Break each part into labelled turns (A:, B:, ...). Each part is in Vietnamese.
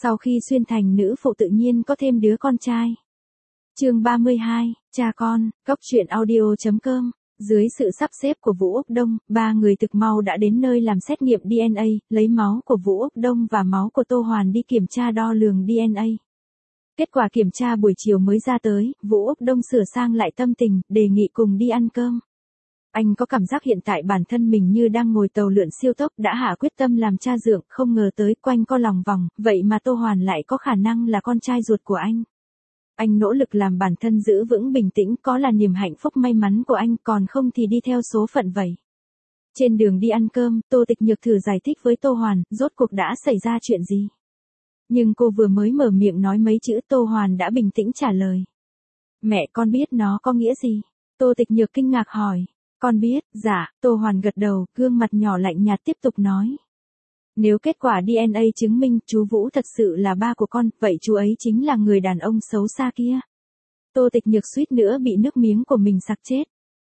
A: Sau khi xuyên thành nữ phụ tự nhiên có thêm đứa con trai. Chương 32, cha con, Cốc truyện audio.com. Dưới sự sắp xếp của Vũ Úc Đông, ba người thực mau đã đến nơi làm xét nghiệm DNA, lấy máu của Vũ Úc Đông và máu của Tô Hoàn đi kiểm tra đo lường DNA. Kết quả kiểm tra buổi chiều mới ra tới, Vũ Úc Đông sửa sang lại tâm tình, đề nghị cùng đi ăn cơm. Anh có cảm giác hiện tại bản thân mình như đang ngồi tàu lượn siêu tốc, đã hạ quyết tâm làm cha dượng, không ngờ tới quanh co lòng vòng, vậy mà Tô Hoàn lại có khả năng là con trai ruột của anh. Anh nỗ lực làm bản thân giữ vững bình tĩnh, có là niềm hạnh phúc may mắn của anh, còn không thì đi theo số phận vậy. Trên đường đi ăn cơm, Tô Tịch Nhược thử giải thích với Tô Hoàn, rốt cuộc đã xảy ra chuyện gì. Nhưng cô vừa mới mở miệng nói mấy chữ, Tô Hoàn đã bình tĩnh trả lời. Mẹ con biết nó có nghĩa gì? Tô Tịch Nhược kinh ngạc hỏi. Con biết, dạ, Tô Hoàn gật đầu, gương mặt nhỏ lạnh nhạt tiếp tục nói. Nếu kết quả DNA chứng minh chú Vũ thật sự là ba của con, vậy chú ấy chính là người đàn ông xấu xa kia. Tô Tịch Nhược suýt nữa bị nước miếng của mình sặc chết.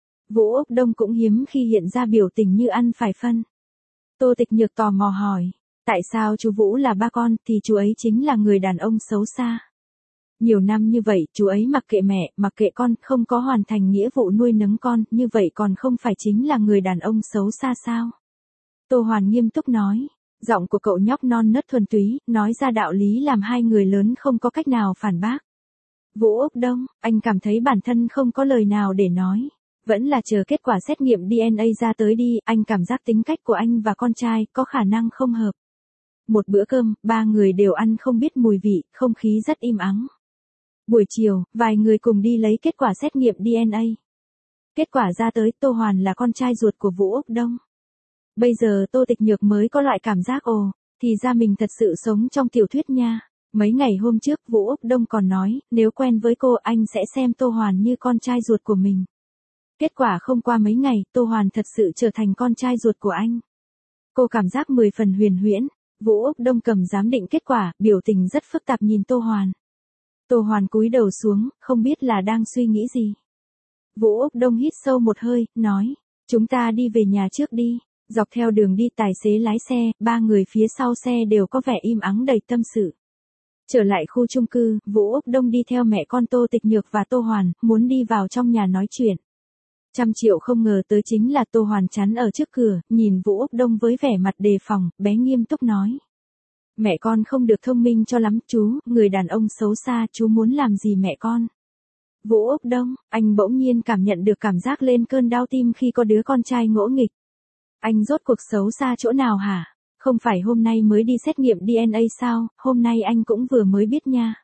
A: Vũ Úc Đông cũng hiếm khi hiện ra biểu tình như ăn phải phân. Tô Tịch Nhược tò mò hỏi, tại sao chú Vũ là ba con thì chú ấy chính là người đàn ông xấu xa? Nhiều năm như vậy, chú ấy mặc kệ mẹ, mặc kệ con, không có hoàn thành nghĩa vụ nuôi nấng con, như vậy còn không phải chính là người đàn ông xấu xa sao? Tô Hoàn nghiêm túc nói, giọng của cậu nhóc non nớt thuần túy, nói ra đạo lý làm hai người lớn không có cách nào phản bác. Vũ Úc Đông, anh cảm thấy bản thân không có lời nào để nói. Vẫn là chờ kết quả xét nghiệm DNA ra tới đi, anh cảm giác tính cách của anh và con trai có khả năng không hợp. Một bữa cơm, ba người đều ăn không biết mùi vị, không khí rất im ắng. Buổi chiều, vài người cùng đi lấy kết quả xét nghiệm DNA. Kết quả ra tới, Tô Hoàn là con trai ruột của Vũ Úc Đông. Bây giờ Tô Tịch Nhược mới có loại cảm giác thì ra mình thật sự sống trong tiểu thuyết nha. Mấy ngày hôm trước Vũ Úc Đông còn nói, nếu quen với cô anh sẽ xem Tô Hoàn như con trai ruột của mình. Kết quả không qua mấy ngày, Tô Hoàn thật sự trở thành con trai ruột của anh. Cô cảm giác 10 phần huyền huyễn. Vũ Úc Đông cầm giám định kết quả, biểu tình rất phức tạp nhìn Tô Hoàn. Tô Hoàn cúi đầu xuống, không biết là đang suy nghĩ gì. Vũ Úc Đông hít sâu một hơi, nói, chúng ta đi về nhà trước đi. Dọc theo đường đi tài xế lái xe, ba người phía sau xe đều có vẻ im ắng đầy tâm sự. Trở lại khu chung cư, Vũ Úc Đông đi theo mẹ con Tô Tịch Nhược và Tô Hoàn, muốn đi vào trong nhà nói chuyện. 100 triệu không ngờ tới chính là Tô Hoàn chắn ở trước cửa, nhìn Vũ Úc Đông với vẻ mặt đề phòng, bé nghiêm túc nói. Mẹ con không được thông minh cho lắm, chú, người đàn ông xấu xa, chú muốn làm gì mẹ con? Vũ Úc Đông, anh bỗng nhiên cảm nhận được cảm giác lên cơn đau tim khi có đứa con trai ngỗ nghịch. Anh rốt cuộc xấu xa chỗ nào hả? Không phải hôm nay mới đi xét nghiệm DNA sao, hôm nay anh cũng vừa mới biết nha.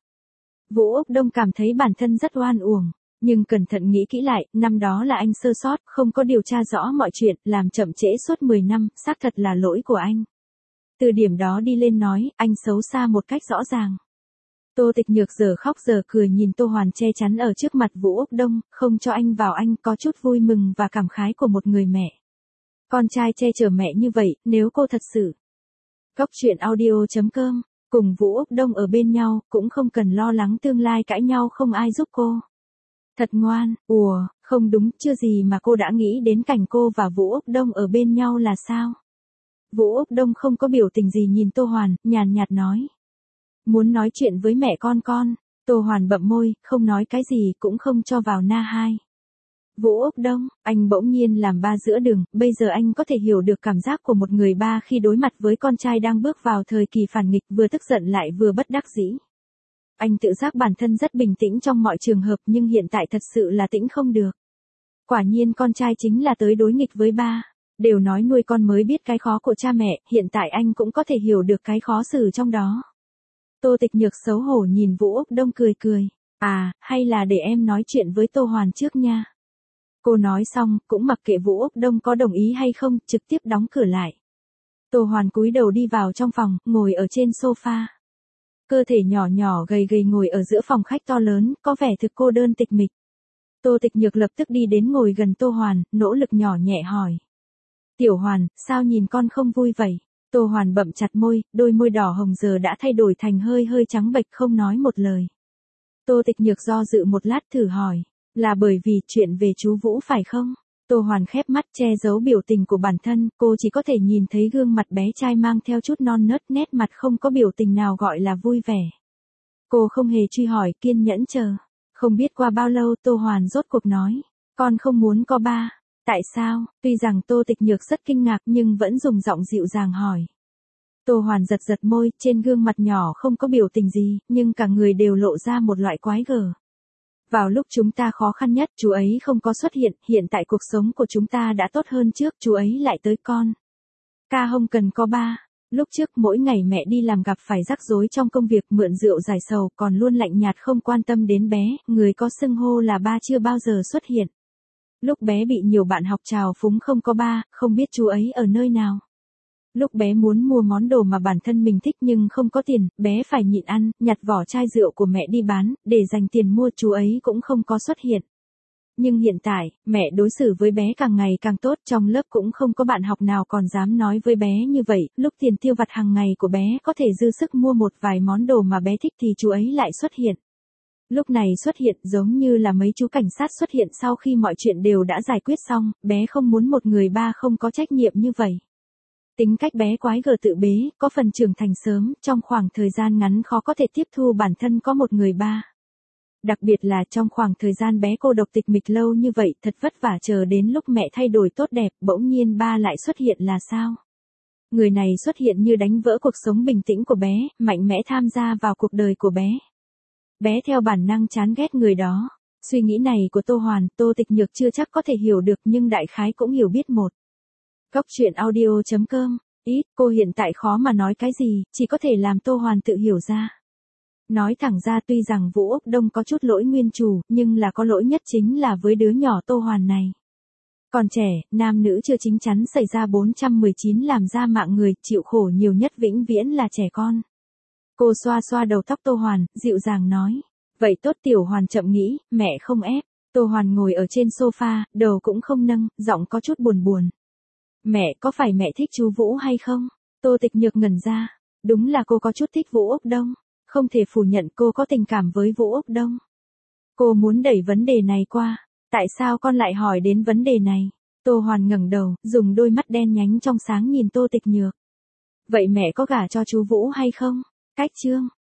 A: Vũ Úc Đông cảm thấy bản thân rất oan uổng, nhưng cẩn thận nghĩ kỹ lại, năm đó là anh sơ sót, không có điều tra rõ mọi chuyện, làm chậm trễ suốt 10 năm, xác thật là lỗi của anh. Từ điểm đó đi lên nói, anh xấu xa một cách rõ ràng. Tô Tịch Nhược giờ khóc giờ cười nhìn Tô Hoàn che chắn ở trước mặt Vũ Úc Đông, không cho anh vào, anh có chút vui mừng và cảm khái của một người mẹ. Con trai che chở mẹ như vậy, nếu cô thật sự. Cốc truyện audio.com, cùng Vũ Úc Đông ở bên nhau, cũng không cần lo lắng tương lai cãi nhau không ai giúp cô. Thật ngoan, không đúng, chưa gì mà cô đã nghĩ đến cảnh cô và Vũ Úc Đông ở bên nhau là sao? Vũ Úc Đông không có biểu tình gì nhìn Tô Hoàn, nhàn nhạt nói. Muốn nói chuyện với mẹ con. Tô Hoàn bậm môi, không nói cái gì, cũng không cho vào na hai. Vũ Úc Đông, anh bỗng nhiên làm ba giữa đường, bây giờ anh có thể hiểu được cảm giác của một người ba khi đối mặt với con trai đang bước vào thời kỳ phản nghịch, vừa tức giận lại vừa bất đắc dĩ. Anh tự giác bản thân rất bình tĩnh trong mọi trường hợp, nhưng hiện tại thật sự là tĩnh không được. Quả nhiên con trai chính là tới đối nghịch với ba. Đều nói nuôi con mới biết cái khó của cha mẹ, hiện tại anh cũng có thể hiểu được cái khó xử trong đó. Tô Tịch Nhược xấu hổ nhìn Vũ Úc Đông cười cười. Hay là để em nói chuyện với Tô Hoàn trước nha. Cô nói xong, cũng mặc kệ Vũ Úc Đông có đồng ý hay không, trực tiếp đóng cửa lại. Tô Hoàn cúi đầu đi vào trong phòng, ngồi ở trên sofa. Cơ thể nhỏ nhỏ gầy gầy ngồi ở giữa phòng khách to lớn, có vẻ thực cô đơn tịch mịch. Tô Tịch Nhược lập tức đi đến ngồi gần Tô Hoàn, nỗ lực nhỏ nhẹ hỏi. Tiểu Hoàn, sao nhìn con không vui vậy? Tô Hoàn bậm chặt môi, đôi môi đỏ hồng giờ đã thay đổi thành hơi trắng bệch, không nói một lời. Tô Tịch Nhược do dự một lát thử hỏi, là bởi vì chuyện về chú Vũ phải không? Tô Hoàn khép mắt che giấu biểu tình của bản thân, cô chỉ có thể nhìn thấy gương mặt bé trai mang theo chút non nớt, nét mặt không có biểu tình nào gọi là vui vẻ. Cô không hề truy hỏi, kiên nhẫn chờ. Không biết qua bao lâu Tô Hoàn rốt cuộc nói, con không muốn có ba. Tại sao? Tuy rằng Tô Tịch Nhược rất kinh ngạc nhưng vẫn dùng giọng dịu dàng hỏi. Tô Hoàn giật giật môi, trên gương mặt nhỏ không có biểu tình gì, nhưng cả người đều lộ ra một loại quái gở. Vào lúc chúng ta khó khăn nhất, chú ấy không có xuất hiện tại cuộc sống của chúng ta đã tốt hơn trước, chú ấy lại tới con. Ca không cần có ba. Lúc trước mỗi ngày mẹ đi làm gặp phải rắc rối trong công việc, mượn rượu giải sầu, còn luôn lạnh nhạt không quan tâm đến bé, người có xưng hô là ba chưa bao giờ xuất hiện. Lúc bé bị nhiều bạn học trào phúng không có ba, không biết chú ấy ở nơi nào. Lúc bé muốn mua món đồ mà bản thân mình thích nhưng không có tiền, bé phải nhịn ăn, nhặt vỏ chai rượu của mẹ đi bán, để dành tiền mua, chú ấy cũng không có xuất hiện. Nhưng hiện tại, mẹ đối xử với bé càng ngày càng tốt, trong lớp cũng không có bạn học nào còn dám nói với bé như vậy, lúc tiền tiêu vặt hàng ngày của bé có thể dư sức mua một vài món đồ mà bé thích thì chú ấy lại xuất hiện. Lúc này xuất hiện giống như là mấy chú cảnh sát xuất hiện sau khi mọi chuyện đều đã giải quyết xong, bé không muốn một người ba không có trách nhiệm như vậy. Tính cách bé quái gở tự bế, có phần trưởng thành sớm, trong khoảng thời gian ngắn khó có thể tiếp thu bản thân có một người ba. Đặc biệt là trong khoảng thời gian bé cô độc tịch mịch lâu như vậy, thật vất vả chờ đến lúc mẹ thay đổi tốt đẹp, bỗng nhiên ba lại xuất hiện là sao? Người này xuất hiện như đánh vỡ cuộc sống bình tĩnh của bé, mạnh mẽ tham gia vào cuộc đời của bé. Bé theo bản năng chán ghét người đó. Suy nghĩ này của Tô Hoàn, Tô Tịch Nhược chưa chắc có thể hiểu được nhưng đại khái cũng hiểu biết một. Góc truyện audio.com. Cô hiện tại khó mà nói cái gì, chỉ có thể làm Tô Hoàn tự hiểu ra. Nói thẳng ra tuy rằng Vũ Úc Đông có chút lỗi nguyên chủ, nhưng là có lỗi nhất chính là với đứa nhỏ Tô Hoàn này. Còn trẻ, nam nữ chưa chính chắn xảy ra 419 làm ra mạng người, chịu khổ nhiều nhất vĩnh viễn là trẻ con. Cô xoa xoa đầu tóc Tô Hoàn, dịu dàng nói. Vậy tốt. Tiểu Hoàn chậm nghĩ, mẹ không ép. Tô Hoàn ngồi ở trên sofa, đầu cũng không nâng, giọng có chút buồn buồn. Mẹ, có phải mẹ thích chú Vũ hay không? Tô Tịch Nhược ngẩn ra. Đúng là cô có chút thích Vũ Úc Đông. Không thể phủ nhận cô có tình cảm với Vũ Úc Đông. Cô muốn đẩy vấn đề này qua. Tại sao con lại hỏi đến vấn đề này? Tô Hoàn ngẩng đầu, dùng đôi mắt đen nhánh trong sáng nhìn Tô Tịch Nhược. Vậy mẹ có gả cho chú Vũ hay không? Cách chương.